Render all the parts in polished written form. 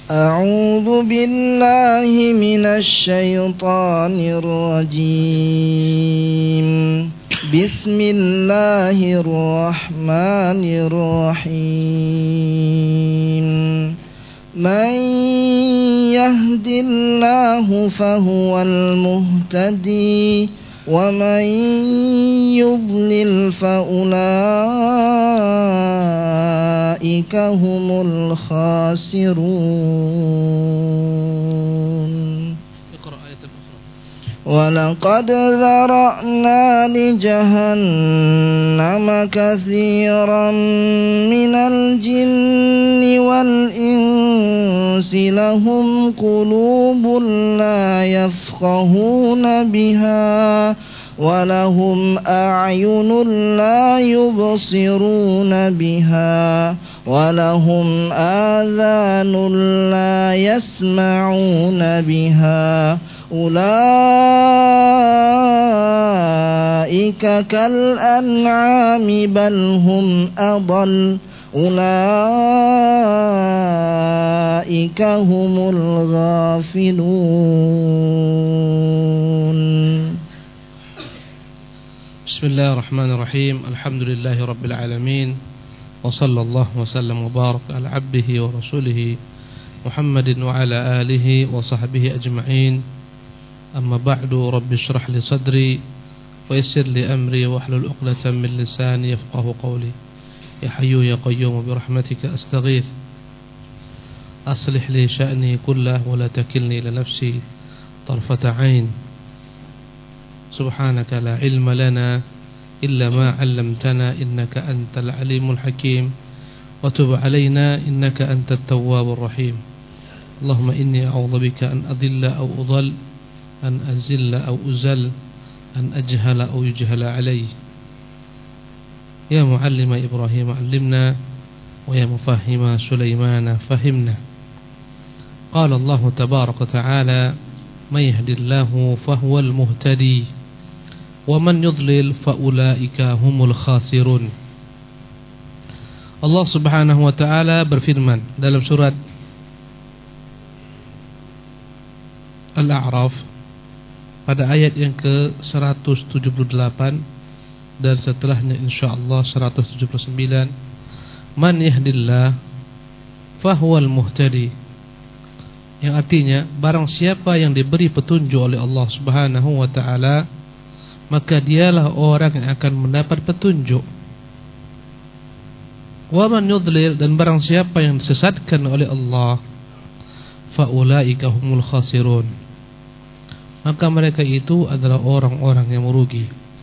أعوذ بالله من الشيطان الرجيم بسم الله الرحمن الرحيم من يهد الله فهو المهتدي ومن يضلل فأولئك هم الخاسرون. ولقد ذرأنا لجهنم كثيرا من الجن والإنس لهم قلوب لا يفقهون بها ولهم أعين لا يبصرون بها ولهم آذان لا يسمعون بها أولئك كالأنعام بل هم أضل أولئك هم الغافلون. بسم الله الرحمن الرحيم الحمد لله رب العالمين وصلى الله وسلم وبارك على عبده ورسوله محمد وعلى آله وصحبه أجمعين. أما بعد رب اشرح لي صدري ويسر لي أمري واحلل عقدة من لساني يفقه قولي يا حي يا قيوم برحمتك أستغيث أصلح لي شأني كله ولا تكلني لنفسي طرفة عين سبحانك لا علم لنا إلا ما علمتنا إنك أنت العليم الحكيم وتب علينا إنك أنت التواب الرحيم. اللهم إني أعوذ بك أن أضل أو أضل أن أزل أو أزل أن أجهل أو يجهل علي. يا معلم إبراهيم علمنا ويا مفهم سليمان فهمنا. قال الله تبارك وتعالى من يهد الله فهو المهتدي ومن يضلل فأولئك هم الخاسرون. Allah Subhanahu wa taala berfirman dalam surat Al-A'raf pada ayat yang ke-178 dan setelahnya insyaallah 179, man yahdillah fahuwal muhtadi, yang artinya barang siapa yang diberi petunjuk oleh Allah Subhanahu wa taala maka dialah orang yang akan mendapat petunjuk. Wa man yudlil, dan barang siapa yang disesatkan oleh Allah faulaika humul khasirun, maka mereka itu adalah orang-orang yang merugi.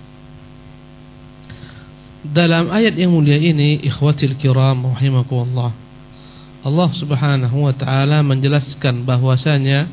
Dalam ayat yang mulia ini ikhwatil kiram rahimakumullah, Allah Subhanahu wa taala menjelaskan bahwasanya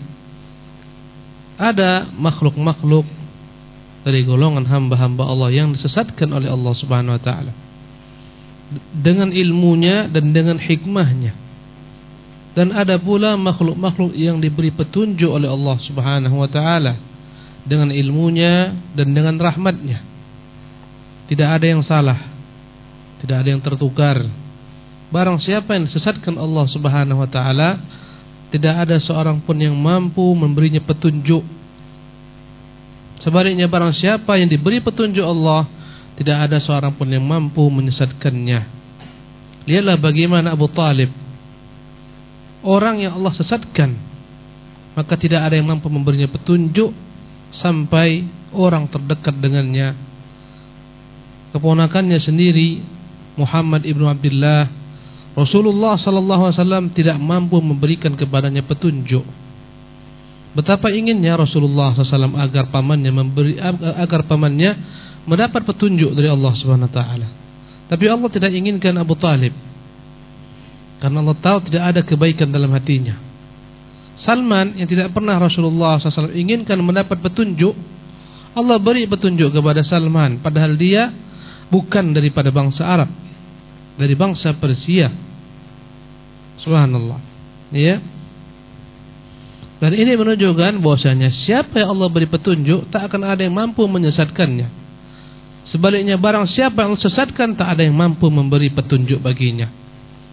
ada makhluk-makhluk dari golongan hamba-hamba Allah yang disesatkan oleh Allah Subhanahu wa taala dengan ilmunya dan dengan hikmahnya. Dan ada pula makhluk-makhluk yang diberi petunjuk oleh Allah Subhanahu wa taala dengan ilmunya dan dengan rahmatnya. Tidak ada yang salah, tidak ada yang tertukar. Barang siapa yang disesatkan Allah Subhanahu wa taala, tidak ada seorang pun yang mampu memberinya petunjuk. Sebaliknya barang siapa yang diberi petunjuk Allah, tidak ada seorang pun yang mampu menyesatkannya. Lihatlah bagaimana Abu Talib, orang yang Allah sesatkan, maka tidak ada yang mampu memberinya petunjuk sampai orang terdekat dengannya, keponakannya sendiri Muhammad ibnu Abdullah, Rasulullah sallallahu alaihi wasallam tidak mampu memberikan kepadanya petunjuk. Betapa inginnya Rasulullah SAW agar pamannya mendapat petunjuk dari Allah Subhanahu wa taala. Tapi Allah tidak inginkan Abu Talib, karena Allah tahu tidak ada kebaikan dalam hatinya. Salman yang tidak pernah Rasulullah SAW inginkan mendapat petunjuk, Allah beri petunjuk kepada Salman, padahal dia bukan daripada bangsa Arab, dari bangsa Persia. Subhanallah. Ya. Dan ini menunjukkan bahwasanya siapa yang Allah beri petunjuk, tak akan ada yang mampu menyesatkannya. Sebaliknya barang siapa yang sesatkan, tak ada yang mampu memberi petunjuk baginya.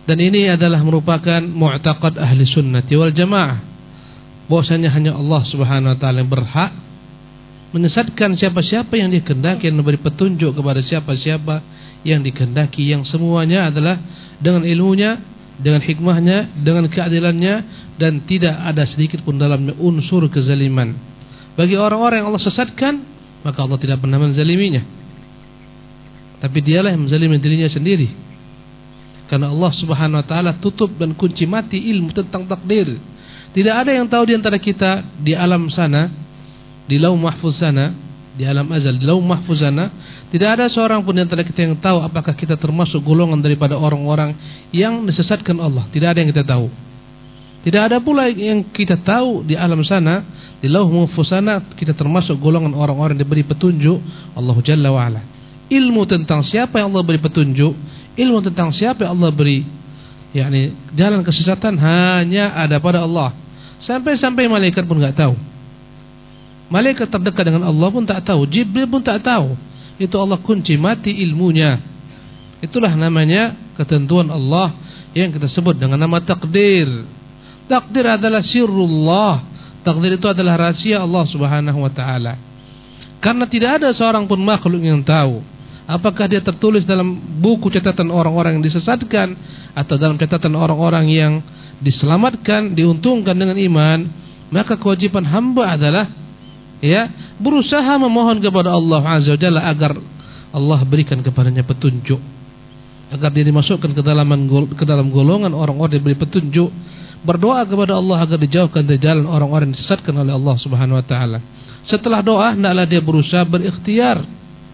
Dan ini adalah merupakan mu'taqad ahli sunnati wal jamaah, bahwasanya hanya Allah subhanahu wa ta'ala yang berhak menyesatkan siapa-siapa yang dikehendaki, dan memberi petunjuk kepada siapa-siapa yang dikehendaki, yang semuanya adalah dengan ilmunya, dengan hikmahnya, dengan keadilannya, dan tidak ada sedikit pun dalamnya unsur kezaliman. Bagi orang-orang yang Allah sesatkan, maka Allah tidak pernah menzaliminya, tapi dialah yang menzalimi dirinya sendiri. Karena Allah subhanahu wa ta'ala tutup dan kunci mati ilmu tentang takdir. Tidak ada yang tahu di antara kita di alam sana, di lauh mahfuz sana, di alam azal, di lauh mahfuz sana, tidak ada seorang pun di antara kita yang tahu apakah kita termasuk golongan daripada orang-orang yang disesatkan Allah. Tidak ada yang kita tahu. Tidak ada pula yang kita tahu di alam sana, di lauh mahfuz sana, kita termasuk golongan orang-orang yang diberi petunjuk Allah Jalla wa'ala. Ilmu tentang siapa yang Allah beri petunjuk, ilmu tentang siapa yang Allah beri jalan kesesatan, hanya ada pada Allah. Sampai-sampai malaikat pun enggak tahu. Malaikat terdekat dengan Allah pun tak tahu, Jibril pun tak tahu. Itu Allah kunci mati ilmunya. Itulah namanya ketentuan Allah yang kita sebut dengan nama takdir. Takdir adalah sirrullah. Takdir itu adalah rahasia Allah subhanahu wa ta'ala. Karena tidak ada seorang pun makhluk yang tahu apakah dia tertulis dalam buku catatan orang-orang yang disesatkan atau dalam catatan orang-orang yang diselamatkan, diuntungkan dengan iman. Maka kewajiban hamba adalah berusaha memohon kepada Allah Azza wa Jalla agar Allah berikan kepadanya petunjuk, agar dia dimasukkan ke dalam golongan orang-orang yang diberi petunjuk. Berdoa kepada Allah agar dijauhkan dari jalan orang-orang yang disesatkan oleh Allah Subhanahu wa taala. Setelah doa, hendaklah dia berusaha berikhtiar.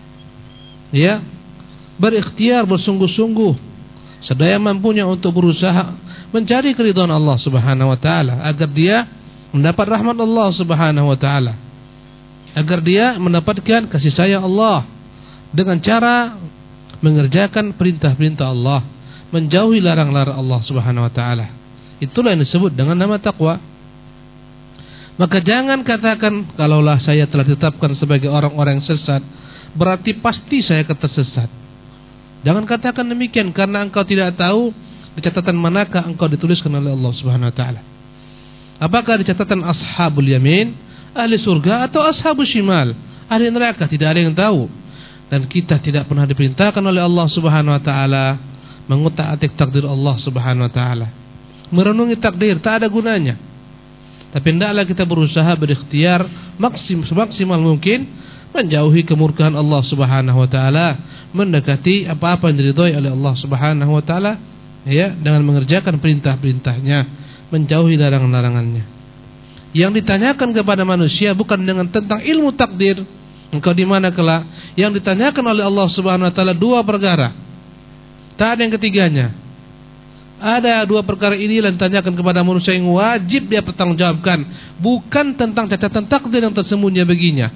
Berikhtiar, bersungguh-sungguh sedaya mampunya untuk berusaha mencari keridhaan Allah Subhanahu wa taala, agar dia mendapat rahmat Allah Subhanahu wa taala, agar dia mendapatkan kasih sayang Allah dengan cara mengerjakan perintah-perintah Allah, menjauhi larang-larang Allah Subhanahu wa taala. Itulah yang disebut dengan nama takwa. Maka jangan katakan, kalaulah saya telah ditetapkan sebagai orang-orang yang sesat, berarti pasti saya tersesat. Jangan katakan demikian, karena engkau tidak tahu di catatan manakah engkau dituliskan oleh Allah Subhanahu wa taala. Apakah di catatan ashabul yamin, ahli surga, atau ashabul shimal, ahli neraka? Tidak ada yang tahu. Dan kita tidak pernah diperintahkan oleh Allah Subhanahu wa taala mengutak-atik takdir Allah Subhanahu wa taala. Merenungi takdir tak ada gunanya. Tapi hendaklah kita berusaha berikhtiar semaksimal mungkin menjauhi kemurkaan Allah Subhanahu wa taala, mendekati apa-apa yang diridhai oleh Allah Subhanahu wa taala, dengan mengerjakan perintah-perintahnya, menjauhi larangan-larangannya. Yang ditanyakan kepada manusia bukan dengan tentang ilmu takdir, engkau di mana kelak. Yang ditanyakan oleh Allah Subhanahu wa taala dua perkara. Tak ada yang ketiganya. Ada dua perkara ini yang ditanyakan kepada manusia yang wajib dia pertanggungjawabkan, bukan tentang catatan takdir yang tersembunyi baginya.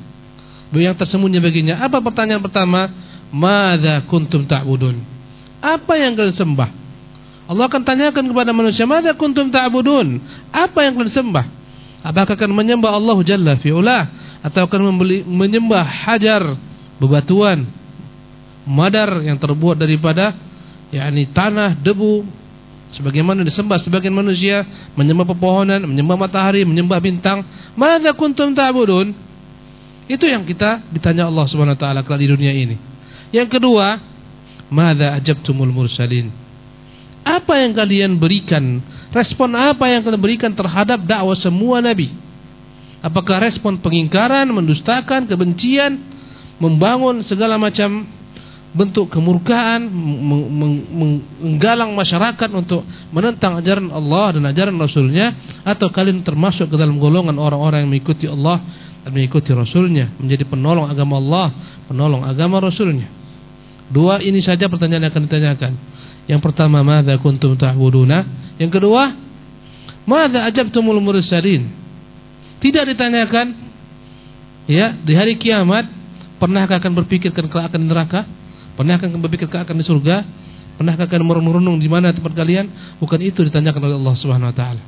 Apa pertanyaan pertama? Madza kuntum ta'budun? Apa yang kalian sembah? Allah akan tanyakan kepada manusia, madza kuntum ta'budun? Apa yang kalian sembah? Apakah akan menyembah Allah Jalla fi'ula, atau akan menyembah hajar, bebatuan, madar yang terbuat daripada tanah, debu, sebagaimana disembah sebagian manusia, menyembah pepohonan, menyembah matahari, menyembah bintang. Madza kuntum ta'budun? Itu yang kita ditanya Allah Subhanahu wa taala di dunia ini. Yang kedua, madza ajabtumul mursalin? Apa yang kalian berikan? Respon apa yang kalian berikan terhadap dakwah semua nabi? Apakah respon pengingkaran, mendustakan, kebencian, membangun segala macam bentuk kemurkaan, menggalang masyarakat untuk menentang ajaran Allah dan ajaran Rasulnya? Atau kalian termasuk ke dalam golongan orang-orang yang mengikuti Allah dan mengikuti Rasulnya, menjadi penolong agama Allah, penolong agama Rasulnya? Dua ini saja pertanyaan yang akan ditanyakan. Yang pertama, madza kuntum ta'buduna? Yang kedua, madza ajabtumul mursalin? Tidak ditanyakan di hari kiamat, pernahkah akan berpikirkan kelak akan neraka? Pernahkah akan berpikir akan di surga? Pernahkah akan merenung di mana tempat kalian? Bukan itu ditanyakan oleh Allah Subhanahu wa taala.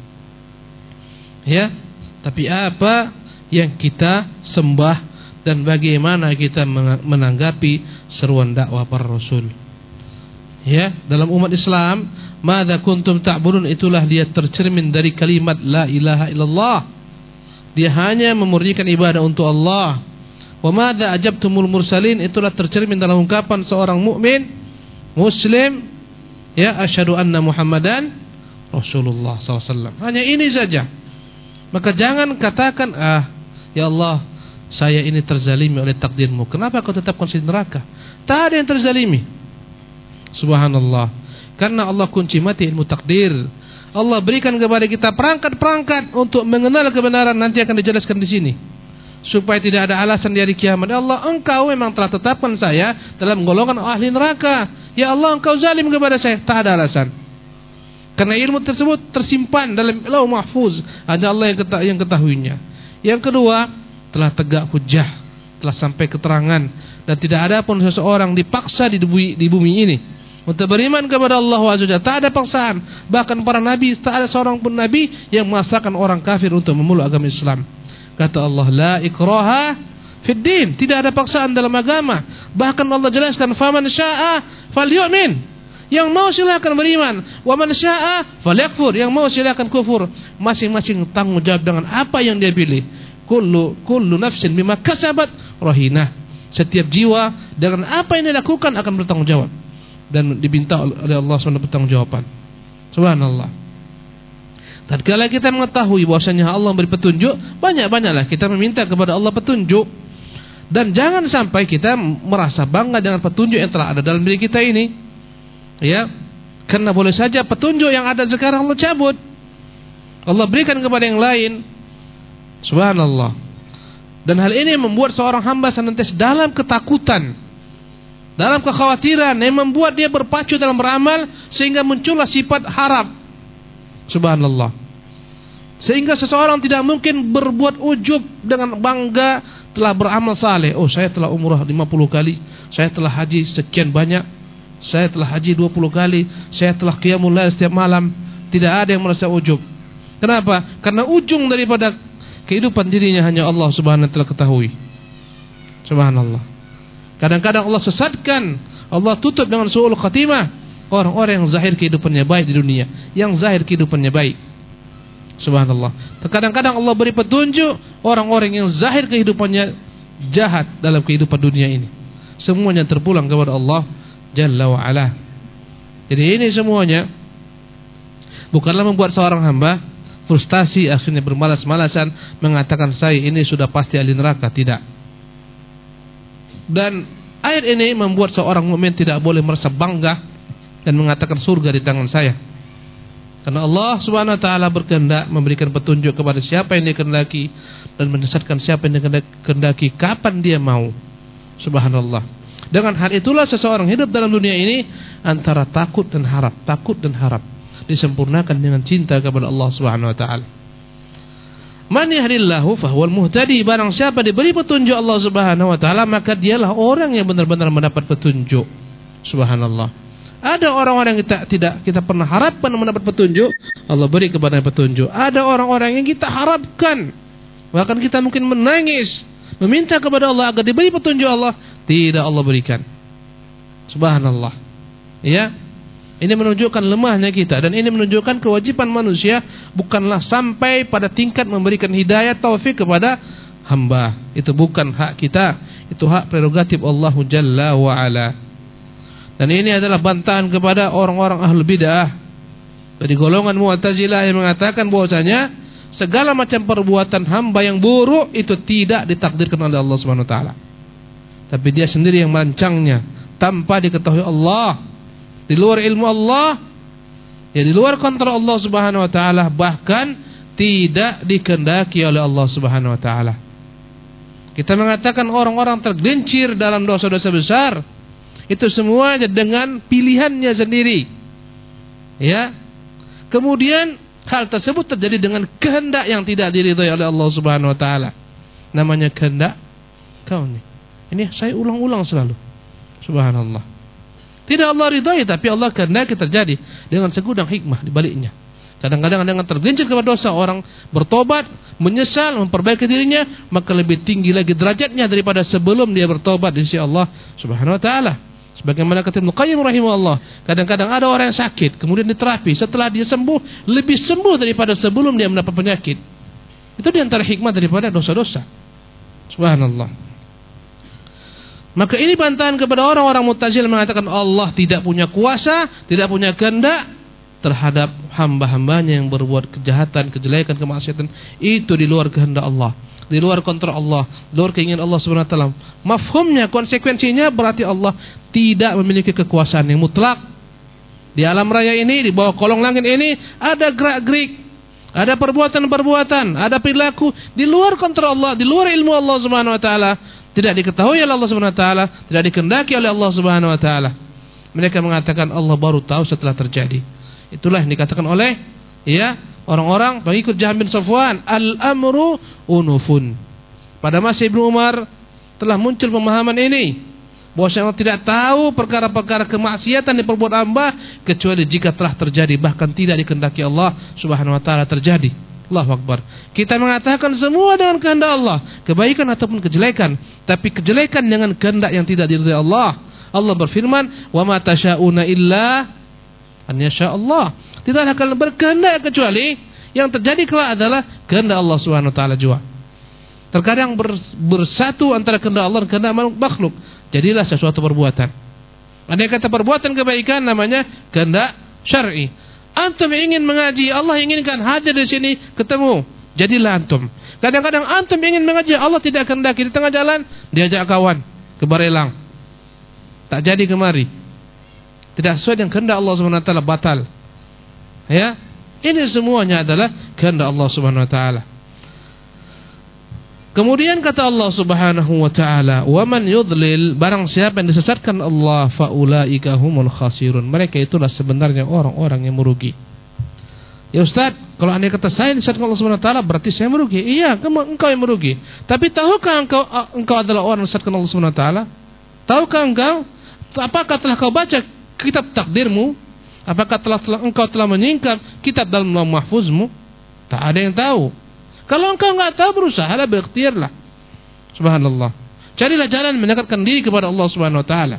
Tapi apa yang kita sembah dan bagaimana kita menanggapi seruan dakwah para rasul. Ya, dalam umat Islam, madza kuntum ta'budun, itulah dia tercermin dari kalimat la ilaha illallah. Dia hanya memurnikan ibadah untuk Allah. Wa madza ajabtumul mursalin, itulah tercermin dalam ungkapan seorang mukmin muslim, ya, asyhadu anna Muhammadan Rasulullah SAW. Hanya ini saja. Maka jangan katakan, ya Allah, saya ini terzalimi oleh takdirmu, kenapa kau tetapkan saya di neraka? Tak ada yang terzalimi. Subhanallah. Karena Allah kunci mati ilmu takdir. Allah berikan kepada kita perangkat-perangkat untuk mengenal kebenaran, nanti akan dijelaskan di sini. Supaya tidak ada alasan di hari kiamat, ya Allah, engkau memang telah tetapkan saya dalam golongan ahli neraka. Ya Allah, engkau zalim kepada saya. Tak ada alasan. Karena ilmu tersebut tersimpan dalam Lauh Mahfuz, hanya Allah yang ketahuinya. Yang kedua, telah tegak hujjah, telah sampai keterangan, dan tidak ada pun seseorang dipaksa di bumi ini untuk beriman kepada Allah Azza wa Jalla. Tak ada paksaan. Bahkan para nabi, tak ada seorang pun nabi yang memaksakan orang kafir untuk memeluk agama Islam. Kata Allah, la ikraha fid din, tidak ada paksaan dalam agama. Bahkan Allah jelaskan, faman syaa'a falyu'min, yang mau silakan beriman, wa man syaa'a falyakfur, yang mau silakan kufur. Masing-masing tanggung jawab dengan apa yang dia pilih. Kullu nafsin bima kasabat rahinah. Setiap jiwa dengan apa yang dia lakukan akan bertanggung jawab dan diminta oleh Allah SWT pertanggungjawaban. Subhanallah. Tatkala kita mengetahui bahwasanya Allah memberi petunjuk, banyak-banyaklah kita meminta kepada Allah petunjuk. Dan jangan sampai kita merasa bangga dengan petunjuk yang telah ada dalam diri kita ini. Ya, karena boleh saja petunjuk yang ada sekarang Allah cabut, Allah berikan kepada yang lain. Subhanallah. Dan hal ini membuat seorang hamba senantiasa dalam ketakutan, dalam kekhawatiran, yang membuat dia berpacu dalam beramal, sehingga muncullah sifat harap. Subhanallah. Sehingga seseorang tidak mungkin berbuat ujub dengan bangga telah beramal saleh. Oh, saya telah umrah 50 kali, saya telah haji sekian banyak, saya telah haji 20 kali, saya telah qiyamul lail setiap malam. Tidak ada yang merasa ujub. Kenapa? Karena ujung daripada kehidupan dirinya hanya Allah Subhanahu wa taala ketahui. Subhanallah. Kadang-kadang Allah sesatkan, Allah tutup dengan su'ul khatimah orang-orang yang zahir kehidupannya baik di dunia, yang zahir kehidupannya baik. Subhanallah. Kadang-kadang Allah beri petunjuk orang-orang yang zahir kehidupannya jahat dalam kehidupan dunia ini. Semuanya terpulang kepada Allah Jalla wa Ala. Jadi ini semuanya bukanlah membuat seorang hamba frustasi, akhirnya bermalas-malasan mengatakan saya ini sudah pasti ahli neraka. Tidak. Dan ayat ini membuat seorang mukmin tidak boleh merasa bangga dan mengatakan surga di tangan saya. Karena Allah Subhanahu wa taala berkehendak memberikan petunjuk kepada siapa yang dia kehendaki dan menyesatkan siapa yang dia kehendaki kapan dia mau. Subhanallah. Dengan hal itulah seseorang hidup dalam dunia ini antara takut dan harap, takut dan harap, disempurnakan dengan cinta kepada Allah Subhanahu wa taala. Man yahdillahu fahuwal muhtadi, barang siapa diberi petunjuk Allah Subhanahu wa taala maka dialah orang yang benar-benar mendapat petunjuk. Subhanallah. Ada orang-orang yang kita pernah harapkan mendapat petunjuk, Allah beri kepada petunjuk. Ada orang-orang yang kita harapkan, bahkan kita mungkin menangis meminta kepada Allah agar diberi petunjuk Allah, tidak Allah berikan. Subhanallah. Ya. Ini menunjukkan lemahnya kita, dan ini menunjukkan kewajiban manusia bukanlah sampai pada tingkat memberikan hidayah taufik kepada hamba. Itu bukan hak kita, itu hak prerogatif Allah Jalla wa Ala. Dan ini adalah bantahan kepada orang-orang ahlul bid'ah dari golongan Mu'tazilah yang mengatakan bahwasanya segala macam perbuatan hamba yang buruk itu tidak ditakdirkan oleh Allah Subhanahu wa taala, tapi dia sendiri yang merancangnya tanpa diketahui Allah, di luar ilmu Allah, ya di luar kontrol Allah Subhanahu wa taala, bahkan tidak dikehendaki oleh Allah Subhanahu wa taala. Kita mengatakan orang-orang tergelincir dalam dosa-dosa besar itu semuanya dengan pilihannya sendiri. Ya. Kemudian hal tersebut terjadi dengan kehendak yang tidak diridhai oleh Allah Subhanahu wa taala. Namanya kehendak kau nih. Ini saya ulang-ulang selalu. Subhanallah. Tidak Allah ridhai, tapi Allah kehendaki terjadi dengan segudang hikmah di baliknya. Kadang-kadang dengan tergelincir kepada dosa, orang bertobat, menyesal, memperbaiki dirinya, maka lebih tinggi lagi derajatnya daripada sebelum dia bertobat di sisi Allah Subhanahu wa taala. Sebagaimana kata Ibnu Qayyim rahimahullah, kadang-kadang ada orang yang sakit, kemudian diterapi, setelah dia sembuh, lebih sembuh daripada sebelum dia mendapat penyakit. Itu di antara hikmah daripada dosa-dosa. Subhanallah. Maka ini bantahan kepada orang-orang Mu'tazilah mengatakan Allah tidak punya kuasa, tidak punya kehendak terhadap hamba-hambanya yang berbuat kejahatan, kejelekan, kemaksiatan. Itu di luar kehendak Allah, di luar kontrol Allah, di luar keinginan Allah Subhanahu wa taala. Mafhumnya, konsekuensinya berarti Allah tidak memiliki kekuasaan yang mutlak. Di alam raya ini, di bawah kolong langit ini ada gerak-gerik, ada perbuatan-perbuatan, ada perilaku di luar kontrol Allah, di luar ilmu Allah Subhanahu wa taala, tidak diketahui oleh Allah Subhanahu wa taala, tidak dikehendaki oleh Allah Subhanahu wa taala. Mereka mengatakan Allah baru tahu setelah terjadi. Itulah yang dikatakan oleh orang-orang pengikut Jahm bin Safwan, al-amru unufun. Pada masa Ibnu Umar telah muncul pemahaman ini, bahwa Allah tidak tahu perkara-perkara kemaksiatan yang diperbuat hamba kecuali jika telah terjadi, bahkan tidak dikehendaki Allah Subhanahu wa taala terjadi. Allahu Akbar. Kita mengatakan semua dengan kehendak Allah, kebaikan ataupun kejelekan, tapi kejelekan dengan kehendak yang tidak diridhai Allah. Allah berfirman, "Wa ma tasyauna illa an yasha Allah." Tidaklah kalian berkehendak kecuali yang terjadi kelak adalah kehendak Allah Subhanahu wa taala jua. Terkadang bersatu antara kehendak Allah dan kehendak makhluk, jadilah sesuatu perbuatan. Andai kata perbuatan kebaikan namanya kehendak syar'i. Antum ingin mengaji, Allah inginkan hadir di sini, ketemu, jadilah antum. Kadang-kadang antum ingin mengaji, Allah tidak kehendaki, di tengah jalan diajak kawan ke Barelang, tak jadi kemari, tidak sesuai dengan kehendak Allah Subhanahu wa taala, batal. Ya, ini semuanya adalah kehendak Allah Subhanahu wa taala. Kemudian kata Allah Subhanahu wa taala, "Wa man yudlil," barang siapa yang disesatkan Allah, fa ulaika humul khasirun. Mereka itulah sebenarnya orang-orang yang merugi. Ya Ustaz, kalau andai kata saya disesatkan Allah Subhanahu wa taala berarti saya merugi. Iya, engkau yang merugi. Tapi tahukah engkau adalah orang yang disesatkan Allah Subhanahu wa taala? Tahukah engkau? Apakah telah kau baca kitab takdirmu? Apakah engkau telah menyingkap kitab dalam lauh mahfuzmu? Tak ada yang tahu. Kalau engkau enggak tahu, berusahalah, berikhtiarlah. Subhanallah. Carilah jalan mendekatkan diri kepada Allah Subhanahu wa taala.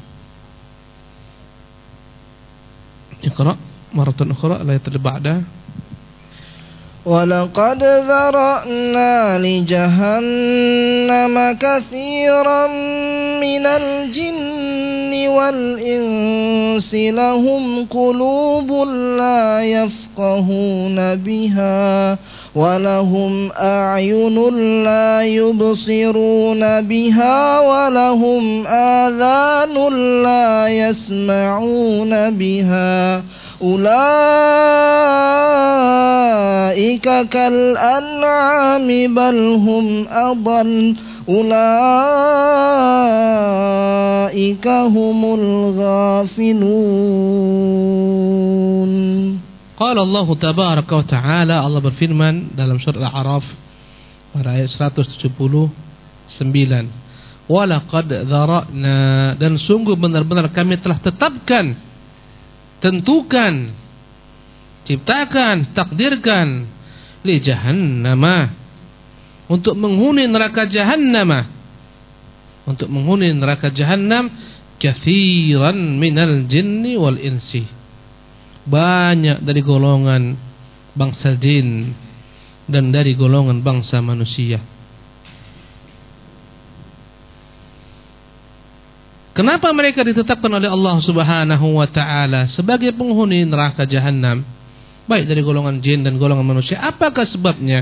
Iqra maratan ukhra ayat al-ba'da. وَلَقَدْ ذَرَأْنَا لِجَهَنَّمَ كَثِيرًا مِنَ الْجِنِّ وَالْإِنسِ لَهُمْ قُلُوبٌ لَا يَفْقَهُونَ بِهَا وَلَهُمْ أَعْيُنٌ لَا يُبْصِرُونَ بِهَا وَلَهُمْ آذَانٌ لَا يَسْمَعُونَ بِهَا أُولَئِكَ كَالْأَنْعَامِ بَلْ هُمْ أَضَلُّ أُولَئِكَ هُمُ الْغَافِلُونَ. Qala Allah tabaraka wa ta'ala, Allah berfirman dalam surah Al-A'raf pada ayat 179, "Wa laqad dzara'na," dan sungguh benar-benar kami telah tetapkan, tentukan, ciptakan, takdirkan, li jahannama, untuk menghuni neraka jahannam, untuk menghuni neraka jahannam, kathiran minal jinni wal insi, banyak dari golongan bangsa jin dan dari golongan bangsa manusia. Kenapa mereka ditetapkan oleh Allah Subhanahu wa taala sebagai penghuni neraka jahanam, baik dari golongan jin dan golongan manusia? Apakah sebabnya?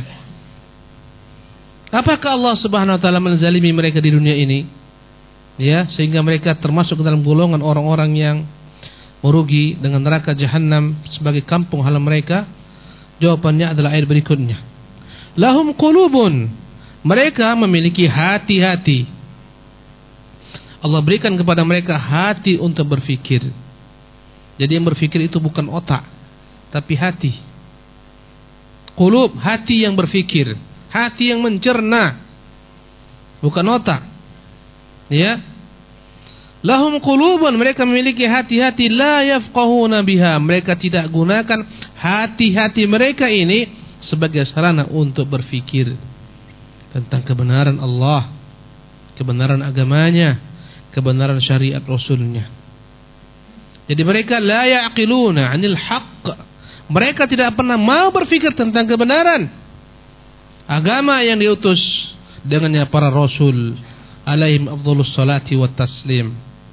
Apakah Allah Subhanahu wa taala menzalimi mereka di dunia ini, ya, sehingga mereka termasuk dalam golongan orang-orang yang merugi dengan neraka jahanam sebagai kampung halaman mereka? Jawabannya adalah ayat berikutnya. Lahum qulubun, mereka memiliki hati-hati. Allah berikan kepada mereka hati untuk berfikir. Jadi yang berfikir itu bukan otak, tapi hati. Qulub, hati yang berfikir, hati yang mencerna, bukan otak. Ya. Lahum qulubun, mereka memiliki hati-hati, la yafqahuna biha, mereka tidak gunakan hati-hati mereka ini sebagai sarana untuk berfikir tentang kebenaran Allah, kebenaran agamanya, kebenaran syariat Rasulnya. Jadi mereka la ya'qiluna 'anil haqq. Mereka tidak pernah mau berpikir tentang kebenaran. Agama yang diutus dengannya para rasul alaihim afdhalus salati wat taslim.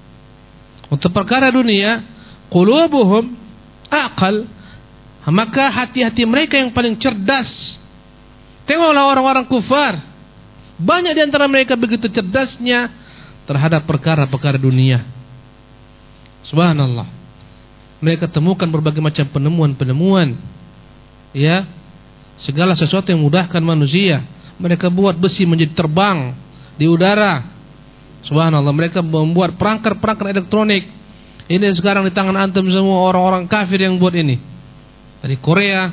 Untuk perkara dunia, qulubuhum aqal, maka hati-hati mereka yang paling cerdas. Tengoklah orang-orang kufar, banyak di antara mereka begitu cerdasnya terhadap perkara-perkara dunia. Subhanallah. Mereka temukan berbagai macam penemuan-penemuan, ya, segala sesuatu yang memudahkan manusia. Mereka buat besi menjadi terbang di udara. Subhanallah. Mereka membuat perangkat-perangkat elektronik. Ini sekarang di tangan antum semua, orang-orang kafir yang buat ini. Dari Korea,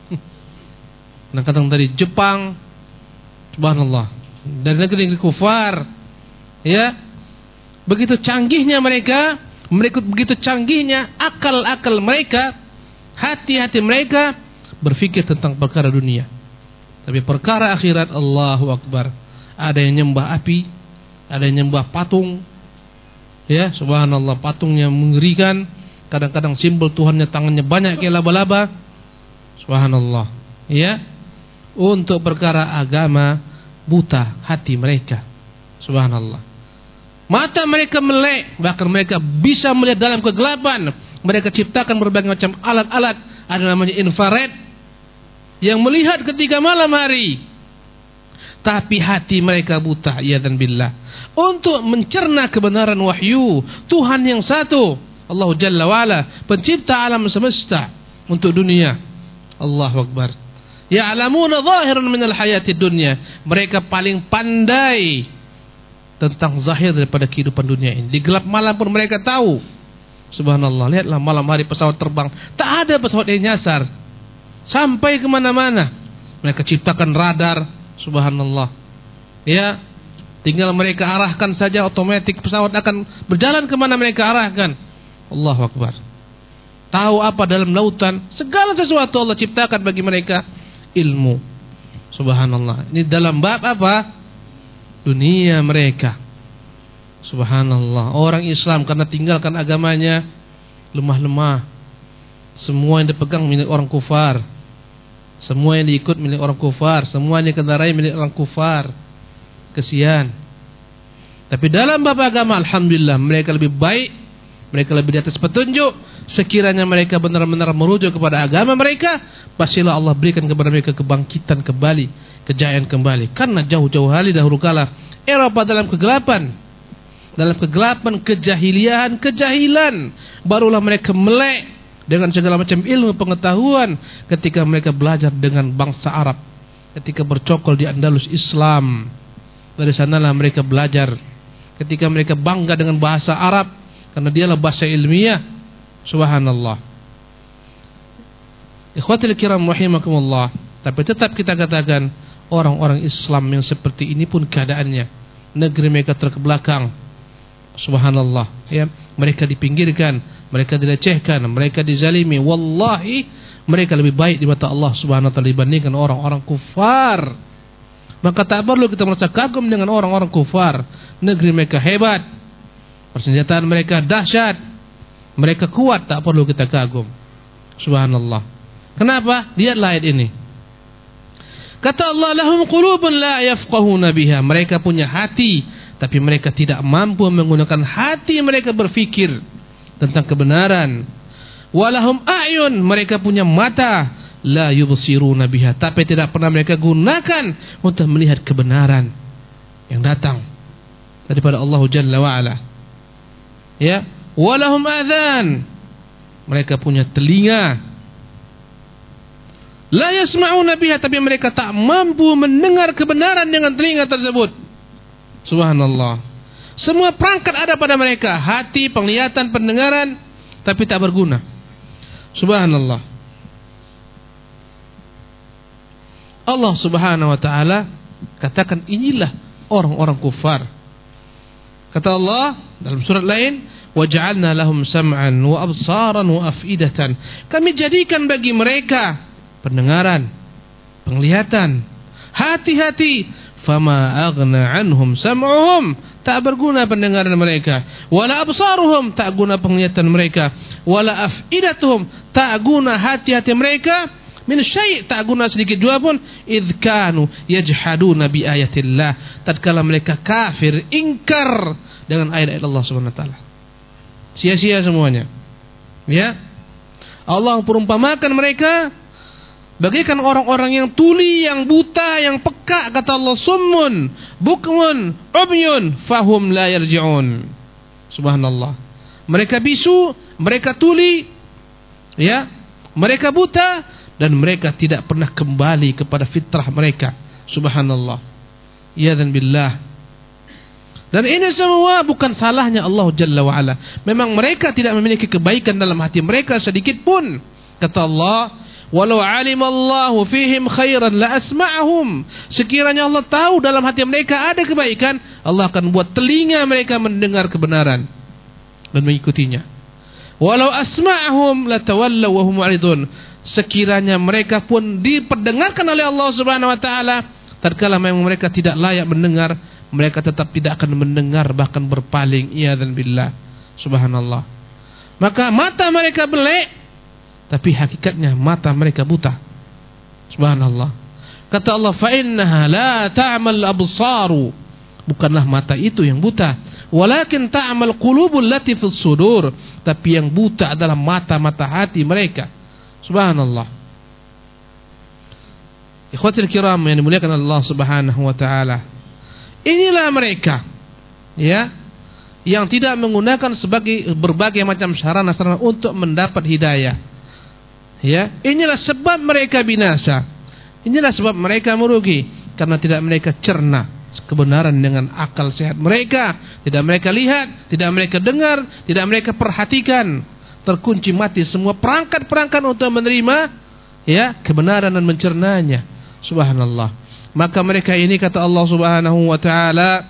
kadang-kadang dari Jepang. Subhanallah. Dari negeri-negeri kufar, ya. Begitu canggihnya mereka, begitu canggihnya akal-akal mereka, hati-hati mereka berfikir tentang perkara dunia. Tapi perkara akhirat, Allahu Akbar. Ada yang nyembah api, ada yang nyembah patung. Ya, subhanallah, patungnya mengerikan. Kadang-kadang simbol Tuhannya tangannya banyak kayak laba-laba. Subhanallah. Ya. Untuk perkara agama, buta hati mereka. Subhanallah. Mata mereka melek, bahkan mereka bisa melihat dalam kegelapan. Mereka ciptakan berbagai macam alat-alat, ada namanya infrared, yang melihat ketika malam hari. Tapi hati mereka buta, ya dan billah, untuk mencerna kebenaran wahyu Tuhan yang satu, Allah Jalla wa'ala, pencipta alam semesta untuk dunia. Allahu Akbar. Ya'lamuna zahiran minal hayati dunya. Mereka paling pandai tentang zahir daripada kehidupan dunia ini. Di gelap malam pun mereka tahu. Subhanallah. Lihatlah malam hari pesawat terbang, tak ada pesawat yang nyasar sampai kemana-mana. Mereka ciptakan radar. Subhanallah. Ya, tinggal mereka arahkan saja, otomatis pesawat akan berjalan kemana mereka arahkan. Allahu Akbar. Tahu apa dalam lautan, segala sesuatu Allah ciptakan bagi mereka ilmu. Subhanallah. Ini dalam bab apa? Dunia mereka. Subhanallah. Orang Islam karena tinggalkan agamanya, lemah-lemah. Semua yang dipegang milik orang kufar. Semua yang diikut milik orang kufar. Semua yang dikendarai milik orang kufar. Kesian. Tapi dalam bab agama, alhamdulillah, mereka lebih baik, mereka lebih di atas petunjuk. Sekiranya mereka benar-benar merujuk kepada agama mereka, pastilah Allah berikan kepada mereka kebangkitan kembali, kejayaan kembali. Karena jauh-jauh hari dahulu kala Eropa dalam kegelapan, kejahilian, barulah mereka melek dengan segala macam ilmu pengetahuan ketika mereka belajar dengan bangsa Arab, ketika bercokol di Andalus Islam. Dari sanalah mereka belajar. Ketika mereka bangga dengan bahasa Arab, karena dialah bahasa ilmiah. Subhanallah. Ikhwatul kiram rahimakumullah. Tapi tetap kita katakan, orang-orang Islam yang seperti ini pun keadaannya, negeri mereka terbelakang. Subhanallah, ya, mereka dipinggirkan, mereka dilecehkan, mereka dizalimi. Wallahi, mereka lebih baik di mata Allah Subhanahu wa taala dibandingkan orang-orang kufar. Maka tak perlu kita merasa kagum dengan orang-orang kufar. Negeri mereka hebat, persenjataan mereka dahsyat, mereka kuat, tak perlu kita kagum. Subhanallah. Kenapa? Lihatlah ayat ini. Kata Allah, lahum qulubun la yafqahuna biha. Mereka punya hati, tapi mereka tidak mampu menggunakan hati mereka berfikir tentang kebenaran. Walahum a'yun, mereka punya mata, la yubsiruna biha, tapi tidak pernah mereka gunakan untuk melihat kebenaran yang datang daripada Allah Jalla wa'ala. Ya, walahum adhan, mereka punya telinga, la yasma'una biha, tapi mereka tak mampu mendengar kebenaran dengan telinga tersebut. Subhanallah. Semua perangkat ada pada mereka, hati, penglihatan, pendengaran, tapi tak berguna. Subhanallah. Allah Subhanahu wa taala katakan, inilah orang-orang kufar. Kata Allah dalam surat lain, waja'alna lahum sam'an wa absaran wa af'idatan. Kami jadikan bagi mereka pendengaran, penglihatan, hati-hati. fama aghna anhum sam'uhum, tak berguna pendengaran mereka, wala absaruhum, tak guna penglihatan mereka, wala afidatuhum, tak guna hati-hati mereka, min syai', tak guna sedikit jua pun, idh kanu yajhaduna bi ayatillah, tatkala mereka kafir, ingkar dengan ayat-ayat Allah Subhanahu wa taala. Sia-sia semuanya. Ya. Allah perumpamakan mereka bagaikan orang-orang yang tuli, yang buta, yang peka, kata Allah, summun, bukmun, umyun, fahum la yarji'un. Subhanallah. Mereka bisu, mereka tuli, ya, mereka buta, dan mereka tidak pernah kembali kepada fitrah mereka. Subhanallah. Ya dan billah. Dan ini semua bukan salahnya Allah Jalla wa'ala. Memang mereka tidak memiliki kebaikan dalam hati mereka sedikit pun. Kata Allah, walau alimallahu fihim khairan la asma'ahum. Sekiranya Allah tahu dalam hati mereka ada kebaikan, Allah akan buat telinga mereka mendengar kebenaran dan mengikutinya. Walau asma'ahum la tawallaw wa hum mu'ridun. Sekiranya mereka pun diperdengarkan oleh Allah Subhanahu wa taala, tatkala memang mereka tidak layak mendengar, mereka tetap tidak akan mendengar, bahkan berpaling. Iya dan billah. Subhanallah. Maka mata mereka belek, tapi hakikatnya mata mereka buta. Subhanallah. Kata Allah, fa innaha la ta'mal absaru. Bukanlah mata itu yang buta, walakin ta'mal qulubul lati fis sudur. Tapi yang buta adalah mata-mata hati mereka. Subhanallah. Ikhwatul kiram yang dimuliakan Allah Subhanahu wa taala. Inilah mereka, ya, yang tidak menggunakan sebagai berbagai macam sarana-sarana untuk mendapat hidayah. Ya, inilah sebab mereka binasa. Inilah sebab mereka merugi, karena tidak mereka cerna kebenaran dengan akal sehat mereka, tidak mereka lihat, tidak mereka dengar, tidak mereka perhatikan. Terkunci mati semua perangkat-perangkat untuk menerima, ya, kebenaran dan mencernanya. Subhanallah. Maka mereka ini, kata Allah Subhanahu wa taala,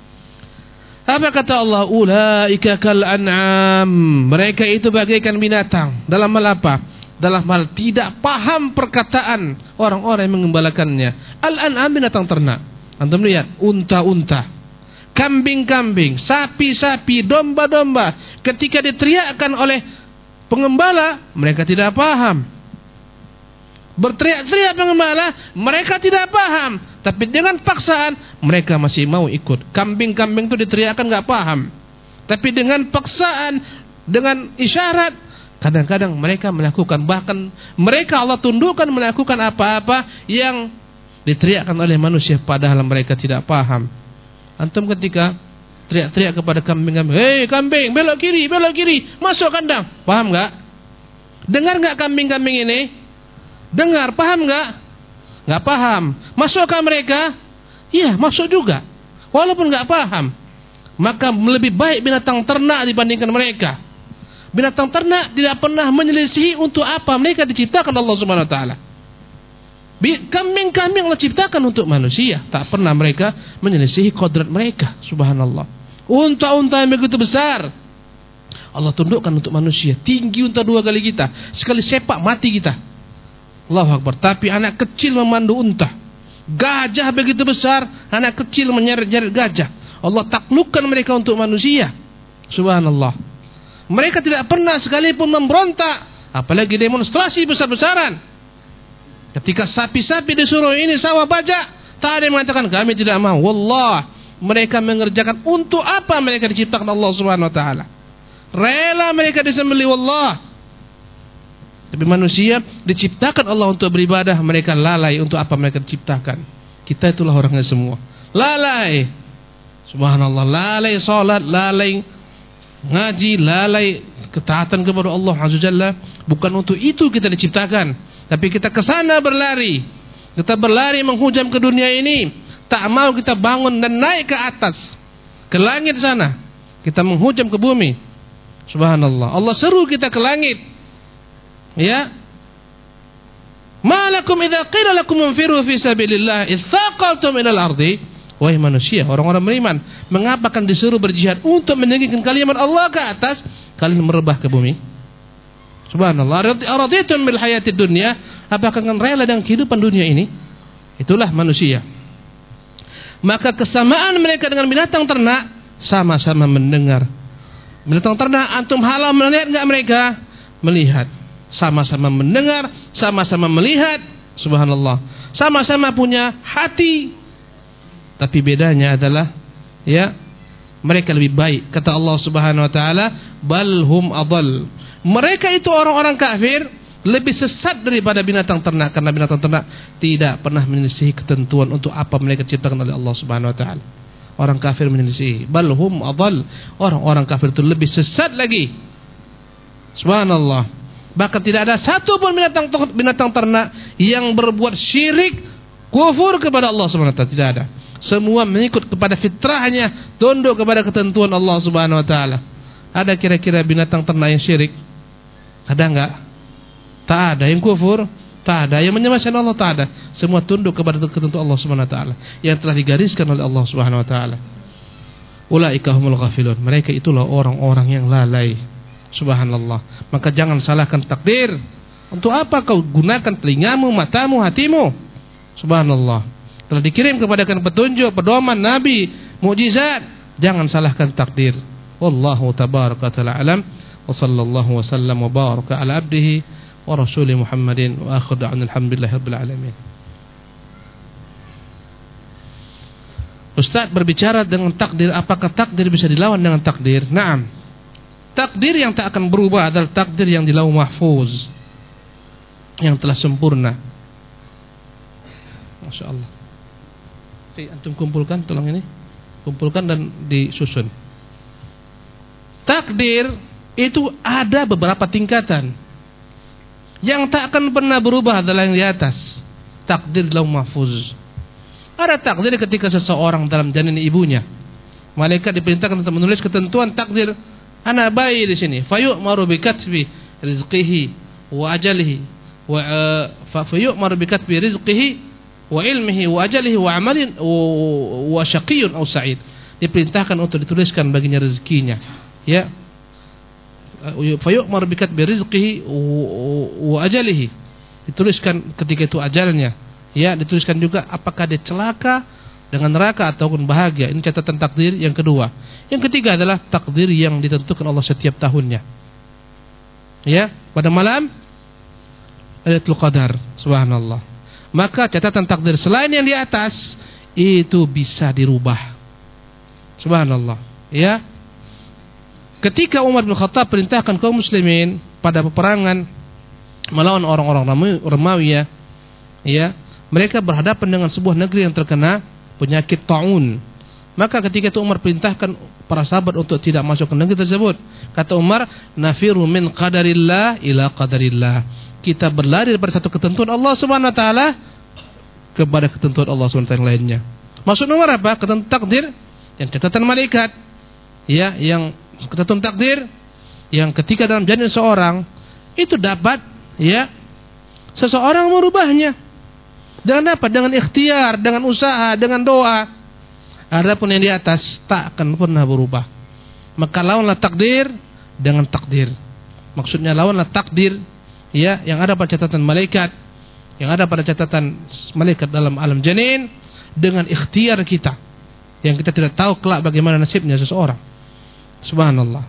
apa kata Allah? Ulaika kal an'am. Mereka itu bagaikan binatang. Dalam hal apa? Dalam hal tidak paham perkataan orang-orang yang mengembalakannya. Al-an'am, binatang ternak. Antum lihat, unta-unta, kambing-kambing, sapi-sapi, domba-domba, ketika diteriakkan oleh pengembala, mereka tidak paham. Berteriak-teriak pengembala, mereka tidak paham, tapi dengan paksaan mereka masih mau ikut. Kambing-kambing itu diteriakkan enggak paham, tapi dengan paksaan, dengan isyarat, kadang-kadang mereka melakukan, bahkan mereka Allah tundukkan melakukan apa-apa yang diteriakkan oleh manusia, padahal mereka tidak paham. Antum ketika teriak-teriak kepada kambing-kambing, "Hei kambing, belok kiri, masuk kandang." Paham enggak? Dengar enggak kambing-kambing ini? Dengar, paham enggak? Enggak paham. Masukkah mereka? Iya, masuk juga, walaupun enggak paham. Maka lebih baik binatang ternak dibandingkan mereka. Binatang ternak tidak pernah menyelisihi untuk apa mereka diciptakan Allah Subhanahu wa taala. Kambing-kambing Allah ciptakan untuk manusia, tak pernah mereka menyelisihi kodrat mereka. Subhanallah. Unta-unta yang begitu besar Allah tundukkan untuk manusia. Tinggi unta 2 kali kita, sekali sepak mati kita. Allahu Akbar. Tapi anak kecil memandu unta. Gajah begitu besar, anak kecil menyeret-nyeret gajah. Allah taklukkan mereka untuk manusia. Subhanallah. Mereka tidak pernah sekalipun memberontak, apalagi demonstrasi besar-besaran. Ketika sapi-sapi disuruh ini sawah bajak, tak ada yang mengatakan kami tidak mau. Wallah, mereka mengerjakan untuk apa mereka diciptakan Allah Subhanahu wa taala. Rela mereka disembelih, wallah. Tapi manusia diciptakan Allah untuk beribadah, mereka lalai untuk apa mereka diciptakan. Kita itulah orangnya semua. Lalai. Subhanallah, lalai salat, lalai ngaji, lalai ketaatan kepada Allah Azza Jalla. Bukan untuk itu kita diciptakan, tapi kita ke sana berlari. Kita berlari menghujam ke dunia ini. Tak mau kita bangun dan naik ke atas, ke langit sana. Kita menghujam ke bumi. Subhanallah. Allah seru kita ke langit. Ya. Ma lakum idza qila lakum infiru fi sabilillah itsaqaltum ila al-ardi. Wahai manusia, orang-orang beriman, mengapa kan disuruh berjihad untuk meninggikan kalimat Allah ke atas, kalian merebah ke bumi? Subhanallah. Araditum bil hayatid dunya, apakah kalian rela dengan kehidupan dunia ini? Itulah manusia. Maka kesamaan mereka dengan binatang ternak, sama-sama mendengar. Binatang ternak, antum halal melihat enggak mereka? Melihat. Sama-sama mendengar, sama-sama melihat. Subhanallah. Sama-sama punya hati. Tapi bedanya adalah, ya, mereka lebih baik. Kata Allah Subhanahu wa taala, balhum adall. Mereka itu orang-orang kafir lebih sesat daripada binatang ternak, karena binatang ternak tidak pernah menyelisihi ketentuan untuk apa mereka diciptakan oleh Allah Subhanahu wa taala. Orang kafir menyelisihi. Balhum adall. Orang-orang kafir itu lebih sesat lagi. Subhanallah. Bahkan tidak ada satu pun binatang ternak yang berbuat syirik, kufur kepada Allah Subhanahu wa taala, tidak ada. Semua mengikut kepada fitrahnya, tunduk kepada ketentuan Allah Subhanahu wa taala. Ada kira-kira binatang ternak yang syirik? Ada enggak? Tak ada. Yang kufur? Tak ada. Yang menyemaskan Allah? Tak ada. Semua tunduk kepada ketentuan Allah Subhanahu wa taala yang telah digariskan oleh Allah Subhanahu wa taala. Ulaika humul ghafilun. Mereka itulah orang-orang yang lalai. Subhanallah. Maka jangan salahkan takdir. Untuk apa kau gunakan telingamu, matamu, hatimu? Subhanallah. Telah dikirim kepada petunjuk, pedoman, nabi, mukjizat. Jangan salahkan takdir. Wallahu tabaraka ta'ala alam. Wa sallallahu wa sallam wa baraka ala abdihi wa rasuli Muhammadin wa akhir da'ana alhamdulillahi rabbil alamin. Ustaz berbicara dengan takdir, apakah takdir bisa dilawan dengan takdir? Naam. Takdir yang tak akan berubah adalah takdir yang di lauh mahfuz, yang telah sempurna. Masya Allah. Antum kumpulkan, tolong ini, kumpulkan dan disusun. Takdir itu ada beberapa tingkatan. Yang tak akan pernah berubah adalah yang di atas, takdir lauh mahfuz. Ada takdir ketika seseorang dalam janin ibunya, malaikat diperintahkan untuk menulis ketentuan takdir anak bayi di sini. Fayu'maru bi katbi rizqihi wa ajalihi wa fayu'maru bi katbi rizqihi wa ilmihi wa ajalihi wa amalin wa syaqiyyun aw sa'id. Diperintahkan untuk dituliskan baginya rezekinya. Ya. Fayu'maru bi katbi rizqihi wa ajalihi. Dituliskan ketika itu ajalnya. Ya, dituliskan juga apakah dia celaka dengan neraka ataupun bahagia. Ini catatan takdir yang kedua. Yang ketiga adalah takdir yang ditentukan Allah setiap tahunnya. Ya, pada malam Lailatul Qadar, subhanallah. Maka catatan takdir selain yang di atas itu bisa dirubah. Subhanallah. Ya. Ketika Umar bin Khattab perintahkan kaum muslimin pada peperangan melawan orang-orang Romawi, ya, mereka berhadapan dengan sebuah negeri yang terkena penyakit taun. Maka ketika itu Umar perintahkan para sahabat untuk tidak masuk ke negeri tersebut. Kata Umar, nafiru min qadarillah ila qadarillah. Kita berlari daripada satu ketentuan Allah Subhanahu wa taala kepada ketentuan Allah Subhanahu wa taala yang lainnya. Maksud Umar apa? Ketentuan takdir yang catatan malaikat. Ya, yang ketentuan takdir yang ketika dalam janin seorang itu dapat, ya, seseorang merubahnya. Dengan apa? Dengan ikhtiar, dengan usaha, dengan doa. Adapun yang di atas tak akan pernah berubah. Maka lawanlah takdir dengan takdir. Maksudnya lawanlah takdir, ya, yang ada pada catatan malaikat, yang ada pada catatan malaikat dalam alam janin, dengan ikhtiar kita, yang kita tidak tahu kelak bagaimana nasibnya seseorang. Subhanallah.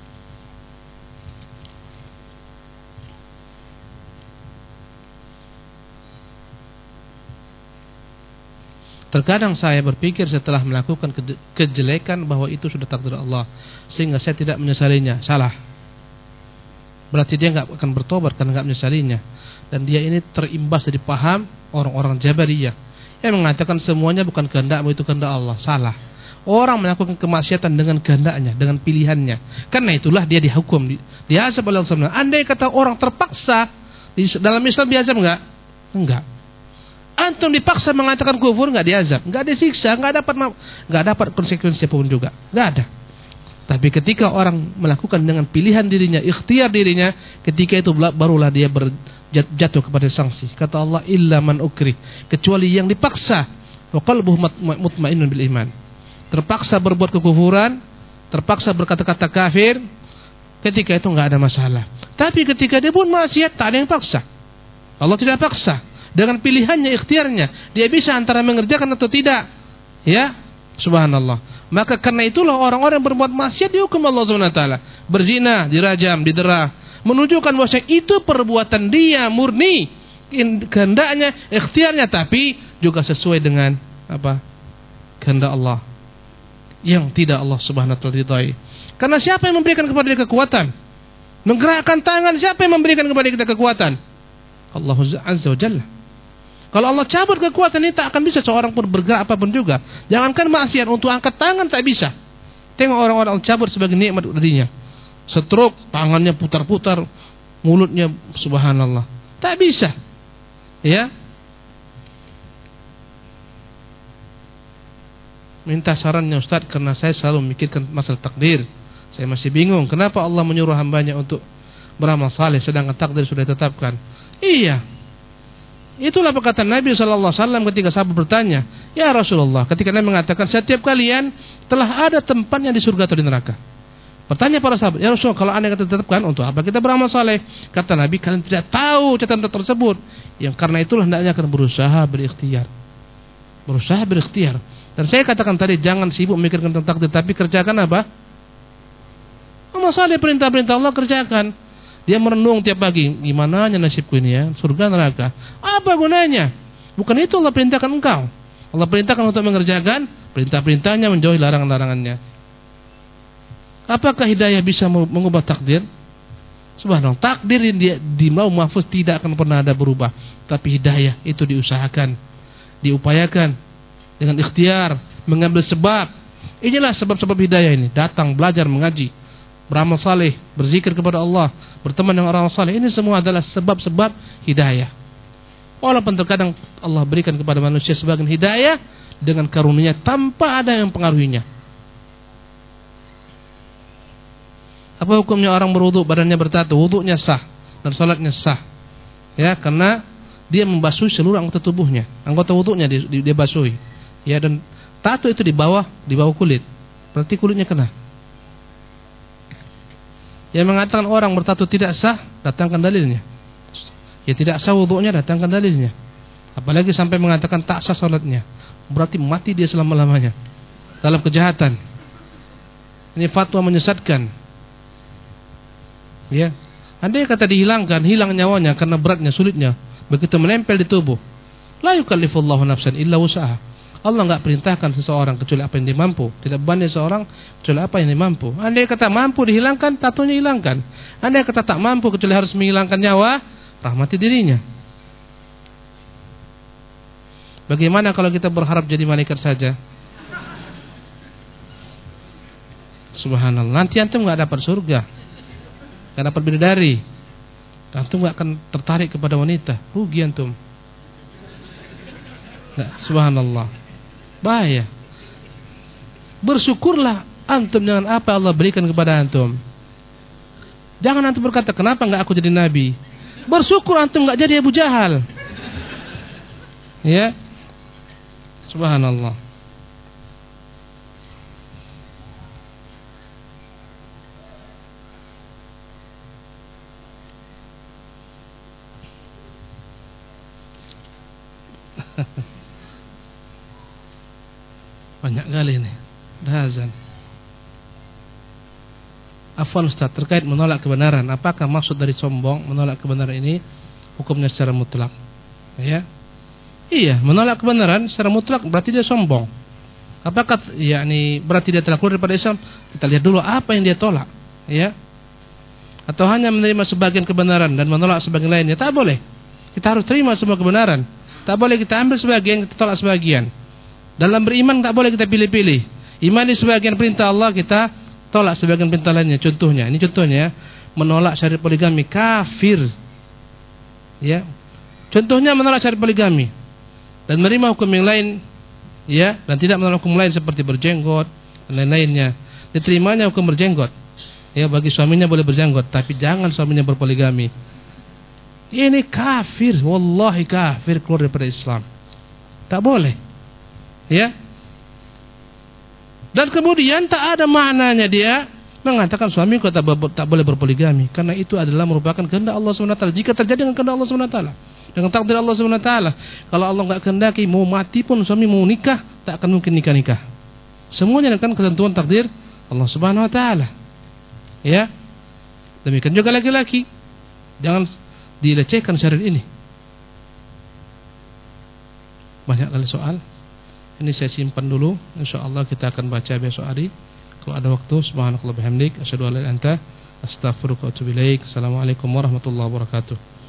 Terkadang saya berpikir setelah melakukan kejelekan bahwa itu sudah takdir Allah, sehingga saya tidak menyesalinya. Salah. Berarti dia enggak akan bertobat karena enggak menyesalinya. Dan dia ini terimbas dari paham orang-orang Jabariyah yang mengatakan semuanya bukan kehendakmu, itu kehendak Allah. Salah. Orang melakukan kemaksiatan dengan kehendaknya, dengan pilihannya. Karena itulah dia dihukum, diazab oleh Allah. Andai kata orang terpaksa, dalam Islam diazab enggak? Enggak. Antum dipaksa mengatakan kufur, enggak diazab, enggak disiksa, enggak dapat konsekuensi apapun juga. Enggak ada. Tapi ketika orang melakukan dengan pilihan dirinya, ikhtiar dirinya, ketika itu barulah dia jatuh kepada sanksi. Kata Allah, illa man ukri, kecuali yang dipaksa, wa qalbuhu mutmainnun bil iman. Terpaksa berbuat kekufuran, terpaksa berkata-kata kafir, ketika itu enggak ada masalah. Tapi ketika dia pun maksiat, tak ada yang paksa. Allah tidak paksa. Dengan pilihannya, ikhtiarnya, dia bisa antara mengerjakan atau tidak. Ya, subhanallah. Maka karena itulah orang-orang yang berbuat maksiat dihukum Allah Subhanahu wa taala. Berzina dirajam, didera, menunjukkan bahwa itu perbuatan dia murni, kehendaknya, ikhtiarnya, tapi juga sesuai dengan apa? Kehendak Allah yang tidak Allah Subhanahu wa taala ridai. Karena siapa yang memberikan kepada dia kekuatan? Menggerakkan tangan, siapa yang memberikan kepada kita kekuatan? Allah Azza wa Jalla. Kalau Allah cabut kekuatan ini, tak akan bisa seorang pun bergerak apapun juga. Jangankan maksiat, untuk angkat tangan tak bisa. Tengok orang-orang cabut sebagai nikmat darinya. Stroke, tangannya putar-putar, mulutnya subhanallah. Tak bisa. Ya. Minta sarannya Ustaz, karena saya selalu memikirkan masalah takdir. Saya masih bingung, kenapa Allah menyuruh hambanya untuk beramal saleh sedangkan takdir sudah ditetapkan. Iya. Itulah perkataan Nabi SAW ketika sahabat bertanya, ya Rasulullah, ketika Nabi mengatakan setiap kalian telah ada tempatnya di surga atau di neraka. Bertanya para sahabat, ya Rasulullah, kalau anda yang ditetapkan, untuk apa kita beramal saleh? Kata Nabi, kalian tidak tahu catatan tersebut. Yang karena itulah hendaknya akan berusaha berikhtiar. Berusaha berikhtiar. Dan saya katakan tadi, jangan sibuk memikirkan tentang takdir, tapi kerjakan apa? Amal saleh, perintah-perintah Allah kerjakan. Dia merenung tiap pagi, gimana nasibku ini ya, surga neraka. Apa gunanya? Bukan itu Allah perintahkan engkau. Allah perintahkan untuk mengerjakan perintah-perintahnya, menjauhi larangan-larangannya. Apakah hidayah bisa mengubah takdir? Subhanallah, takdir di lauh mahfuz tidak akan pernah ada berubah. Tapi hidayah itu diusahakan, diupayakan dengan ikhtiar, mengambil sebab. Inilah sebab-sebab hidayah ini. Datang, belajar, mengaji, beramal saleh, berzikir kepada Allah, berteman dengan orang saleh. Ini semua adalah sebab-sebab hidayah. Walaupun terkadang Allah berikan kepada manusia sebagian hidayah dengan karunia tanpa ada yang pengaruhinya. Apa hukumnya orang berwudu badannya bertatu? Wudunya sah dan salatnya sah. Ya, karena dia membasuh seluruh anggota tubuhnya. Anggota wudunya dia basuhi. Ya, dan tato itu di bawah kulit. Berarti kulitnya kena. Yang mengatakan orang bertato tidak sah, datangkan dalilnya. Ya, tidak sah wudunya, datangkan dalilnya. Apalagi sampai mengatakan tak sah salatnya, berarti mati dia selama-lamanya dalam kejahatan. Ini fatwa menyesatkan. Ya, andai kata dihilangkan, hilang nyawanya karena beratnya, sulitnya, begitu menempel di tubuh. La yukallifullahu nafsan illa wus'aha. Allah enggak perintahkan seseorang kecuali apa yang dia mampu. Tidak beban seseorang kecuali apa yang dia mampu. Andai kata mampu dihilangkan, tatonya hilangkan. Andai kata tak mampu kecuali harus menghilangkan nyawa, rahmati dirinya. Bagaimana kalau kita berharap jadi malaikat saja? Subhanallah, nanti antum enggak dapat surga, enggak dapat bidadari. Antum enggak akan tertarik kepada wanita. Rugi antum. Enggak, subhanallah. Bahaya. Bersyukurlah antum dengan apa Allah berikan kepada antum. Jangan antum berkata, kenapa enggak aku jadi nabi? Bersyukur antum enggak jadi Abu Jahal. Ya. Subhanallah. Banyak kali ini azan. Afwan Ustaz, terkait menolak kebenaran, apakah maksud dari sombong menolak kebenaran ini hukumnya secara mutlak? Ya. Iya, menolak kebenaran secara mutlak berarti dia sombong. Apakah yakni berarti dia telah keluar daripada Islam? Kita lihat dulu apa yang dia tolak, ya. Atau hanya menerima sebagian kebenaran dan menolak sebagian lainnya? Tak boleh. Kita harus terima semua kebenaran. Tak boleh kita ambil sebagian, kita tolak sebagian. Dalam beriman tak boleh kita pilih-pilih. Imani sebagian perintah Allah, kita tolak sebagian perintah lainnya. Contohnya, ini contohnya, menolak syariat poligami, kafir. Ya. Contohnya menolak syariat poligami dan menerima hukum yang lain, ya, dan tidak menolak hukum lain seperti berjenggot dan lain-lainnya. Diterimanya hukum berjenggot. Ya, bagi suaminya boleh berjenggot, tapi jangan suaminya berpoligami. Ini kafir, wallahi kafir, keluar daripada Islam. Tak boleh. Ya. Dan kemudian tak ada maknanya dia mengatakan suamiku tak boleh berpoligami, karena itu adalah merupakan kehendak Allah SWT. Jika terjadi dengan kehendak Allah SWT, dengan takdir Allah SWT, kalau Allah enggak kehendaki mau mati pun suami mau nikah, tak akan mungkin nikah-nikah. Semuanya kan ketentuan takdir Allah Subhanahu wa taala. Ya. Demikian juga laki-laki. Jangan dilecehkan syariat ini. Banyak kali soal. Ini saya simpan dulu. Insyaallah kita akan baca besok hari. Kalau ada waktu, subhanakallah bihamdik, asyhadu an la ilaha illa anta, astaghfiruka wa atubu ilaik. Assalamualaikum warahmatullahi wabarakatuh.